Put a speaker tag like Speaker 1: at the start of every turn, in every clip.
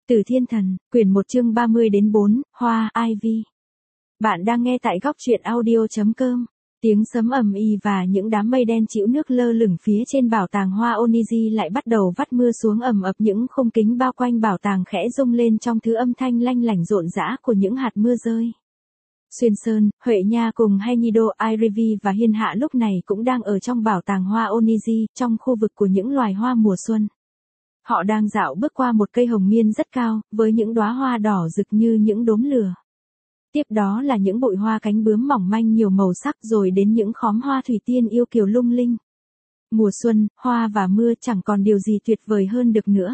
Speaker 1: Từ Thiên Thần, quyển 1 chương 30-4, Hoa, Ivy. Bạn đang nghe tại góc truyện audio.com. Tiếng sấm ầm ĩ và những đám mây đen trĩu nước lơ lửng phía trên bảo tàng hoa Oniji lại bắt đầu vắt mưa xuống ầm ập, những khung kính bao quanh bảo tàng khẽ rung lên trong thứ âm thanh lanh lảnh rộn rã của những hạt mưa rơi. Xuyên Sơn, Huệ Nha cùng Haenido, Ivy và Hiên Hạ lúc này cũng đang ở trong bảo tàng hoa Oniji, trong khu vực của những loài hoa mùa xuân. Họ đang dạo bước qua một cây hồng miên rất cao, với những đóa hoa đỏ rực như những đốm lửa. Tiếp đó là những bụi hoa cánh bướm mỏng manh nhiều màu sắc, rồi đến những khóm hoa thủy tiên yêu kiều lung linh. Mùa xuân, hoa và mưa, chẳng còn điều gì tuyệt vời hơn được nữa.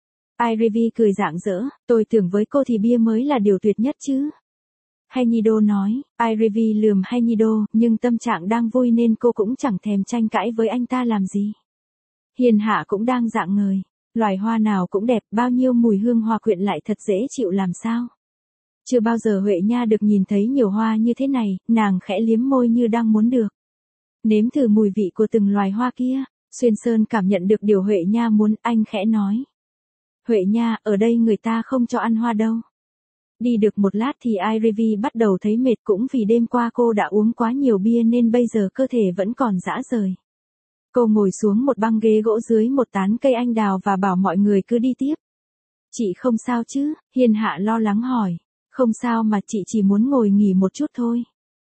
Speaker 1: Ivy cười rạng rỡ, tôi tưởng với cô thì bia mới là điều tuyệt nhất chứ. Haenido nói. Ivy lườm Haenido, nhưng tâm trạng đang vui nên cô cũng chẳng thèm tranh cãi với anh ta làm gì. Hiền Hạ cũng đang rạng ngời. Loài hoa nào cũng đẹp, bao nhiêu mùi hương hòa quyện lại thật dễ chịu làm sao. Chưa bao giờ Huệ Nha được nhìn thấy nhiều hoa như thế này, nàng khẽ liếm môi như đang muốn được nếm thử mùi vị của từng loài hoa kia. Xuyên Sơn cảm nhận được điều Huệ Nha muốn, anh khẽ nói. Huệ Nha, ở đây người ta không cho ăn hoa đâu. Đi được một lát thì Ivy bắt đầu thấy mệt, cũng vì đêm qua cô đã uống quá nhiều bia nên bây giờ cơ thể vẫn còn rã rời. Cô ngồi xuống một băng ghế gỗ dưới một tán cây anh đào và bảo mọi người cứ đi tiếp. Chị không sao chứ? Hiên Hạ lo lắng hỏi. Không sao mà, chị chỉ muốn ngồi nghỉ một chút thôi.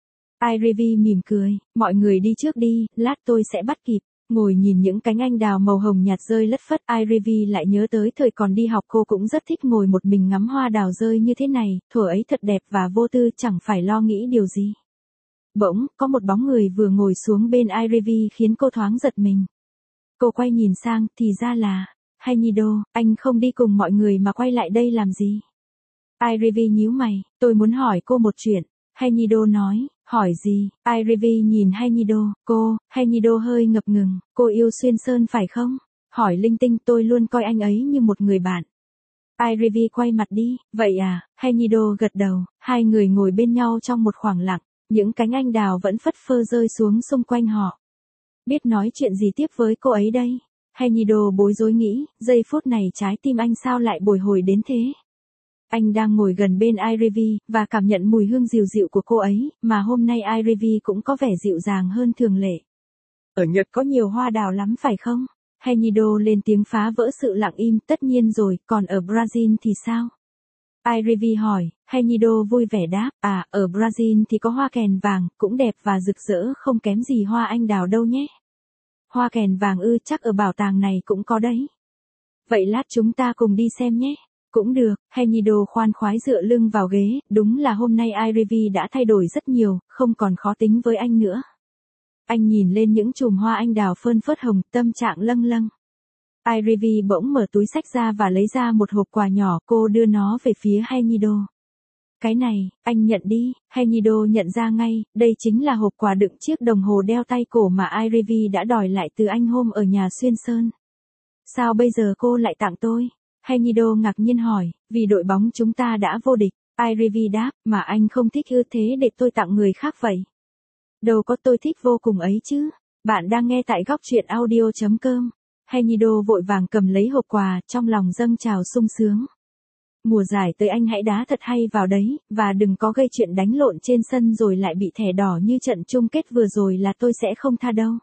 Speaker 1: Ivy mỉm cười, mọi người đi trước đi, lát tôi sẽ bắt kịp. Ngồi nhìn những cánh anh đào màu hồng nhạt rơi lất phất, Ivy lại nhớ tới thời còn đi học, cô cũng rất thích ngồi một mình ngắm hoa đào rơi như thế này, thuở ấy thật đẹp và vô tư, chẳng phải lo nghĩ điều gì. Bỗng, có một bóng người vừa ngồi xuống bên Ivy khiến cô thoáng giật mình. Cô quay nhìn sang, thì ra là Haenido. Anh không đi cùng mọi người mà quay lại đây làm gì? Ivy nhíu mày, tôi muốn hỏi cô một chuyện. Haenido nói, hỏi gì? Ivy nhìn Haenido, Haenido hơi ngập ngừng, cô yêu Xuyên Sơn phải không? Hỏi linh tinh, tôi luôn coi anh ấy như một người bạn. Ivy quay mặt đi, vậy à? Haenido gật đầu, hai người ngồi bên nhau trong một khoảng lặng. Những cánh anh đào vẫn phất phơ rơi xuống xung quanh họ. Biết nói chuyện gì tiếp với cô ấy đây? Haenido bối rối nghĩ, giây phút này trái tim anh sao lại bồi hồi đến thế? Anh đang ngồi gần bên Ivy, và cảm nhận mùi hương dịu dịu của cô ấy, mà hôm nay Ivy cũng có vẻ dịu dàng hơn thường lệ. Ở Nhật có nhiều hoa đào lắm phải không? Haenido lên tiếng phá vỡ sự lặng im, tất nhiên rồi, còn ở Brazil thì sao? Ivy hỏi. Haenido vui vẻ đáp, ở Brazil thì có hoa kèn vàng, cũng đẹp và rực rỡ không kém gì hoa anh đào đâu nhé. Hoa kèn vàng ư? Chắc ở bảo tàng này cũng có đấy. Vậy lát chúng ta cùng đi xem nhé. Cũng được. Haenido khoan khoái dựa lưng vào ghế, đúng là hôm nay Ivy đã thay đổi rất nhiều, không còn khó tính với anh nữa. Anh nhìn lên những chùm hoa anh đào phơn phớt hồng, tâm trạng lâng lâng. Ivy bỗng mở túi xách ra và lấy ra một hộp quà nhỏ, cô đưa nó về phía Haenido. Cái này, anh nhận đi. Haenido nhận ra ngay, đây chính là hộp quà đựng chiếc đồng hồ đeo tay cổ mà Ivy đã đòi lại từ anh hôm ở nhà Xuyên Sơn. Sao bây giờ cô lại tặng tôi? Haenido ngạc nhiên hỏi, vì đội bóng chúng ta đã vô địch. Ivy đáp, mà anh không thích ư? Thế để tôi tặng người khác vậy. Đâu có, tôi thích vô cùng ấy chứ. Bạn đang nghe tại góc truyện audio.com. Haenido vội vàng cầm lấy hộp quà, trong lòng dâng trào sung sướng. Mùa giải tới anh hãy đá thật hay vào đấy, và đừng có gây chuyện đánh lộn trên sân rồi lại bị thẻ đỏ như trận chung kết vừa rồi là tôi sẽ không tha đâu.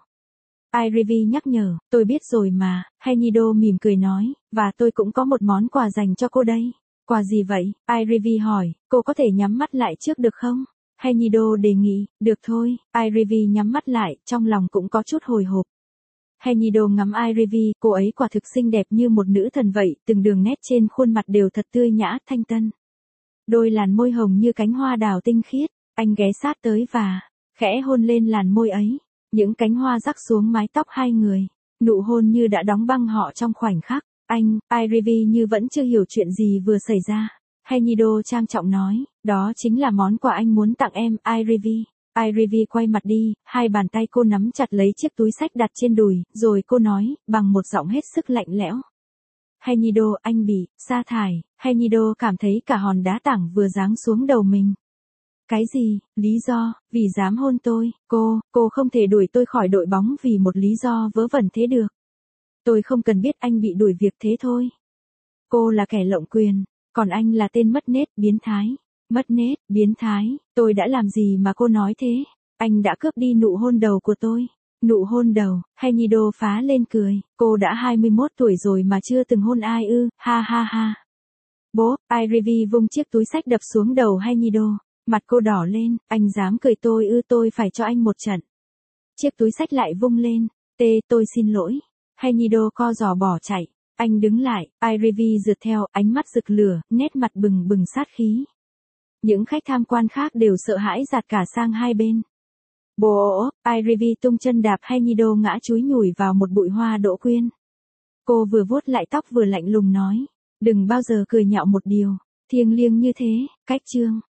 Speaker 1: Ivy nhắc nhở, tôi biết rồi mà. Haenido mỉm cười nói, và tôi cũng có một món quà dành cho cô đây. Quà gì vậy? Ivy hỏi, cô có thể nhắm mắt lại trước được không? Haenido đề nghị, được thôi. Ivy nhắm mắt lại, trong lòng cũng có chút hồi hộp. Haenido ngắm Ivy, cô ấy quả thực xinh đẹp như một nữ thần vậy, từng đường nét trên khuôn mặt đều thật tươi nhã, thanh tân. Đôi làn môi hồng như cánh hoa đào tinh khiết, anh ghé sát tới và khẽ hôn lên làn môi ấy. Những cánh hoa rắc xuống mái tóc hai người, nụ hôn như đã đóng băng họ trong khoảnh khắc. Ivy như vẫn chưa hiểu chuyện gì vừa xảy ra. Haenido trang trọng nói, đó chính là món quà anh muốn tặng em, Ivy. Ivy quay mặt đi, hai bàn tay cô nắm chặt lấy chiếc túi xách đặt trên đùi, rồi cô nói, bằng một giọng hết sức lạnh lẽo. Haenido, anh bị sa thải. Haenido cảm thấy cả hòn đá tảng vừa giáng xuống đầu mình. Cái gì? Lý do? Vì dám hôn tôi? Cô không thể đuổi tôi khỏi đội bóng vì một lý do vớ vẩn thế được. Tôi không cần biết anh bị đuổi việc thế thôi. Cô là kẻ lộng quyền. Còn anh là tên mất nết, biến thái. Mất nết, biến thái, tôi đã làm gì mà cô nói thế? Anh đã cướp đi nụ hôn đầu của tôi. Nụ hôn đầu, Henido phá lên cười, cô đã 21 tuổi rồi mà chưa từng hôn ai ư, ha ha ha. Bố, Ivy vung chiếc túi xách đập xuống đầu Henido, mặt cô đỏ lên, anh dám cười tôi ư, tôi phải cho anh một trận. Chiếc túi xách lại vung lên, tôi xin lỗi. Henido co giò bỏ chạy, anh đứng lại, Ivy rượt theo, ánh mắt rực lửa, nét mặt bừng bừng sát khí. Những khách tham quan khác đều sợ hãi giạt cả sang hai bên. Bố, Ivy tung chân đạp Henido ngã chúi nhủi vào một bụi hoa đỗ quyên. Cô vừa vuốt lại tóc vừa lạnh lùng nói, đừng bao giờ cười nhạo một điều thiêng liêng như thế, cách chương.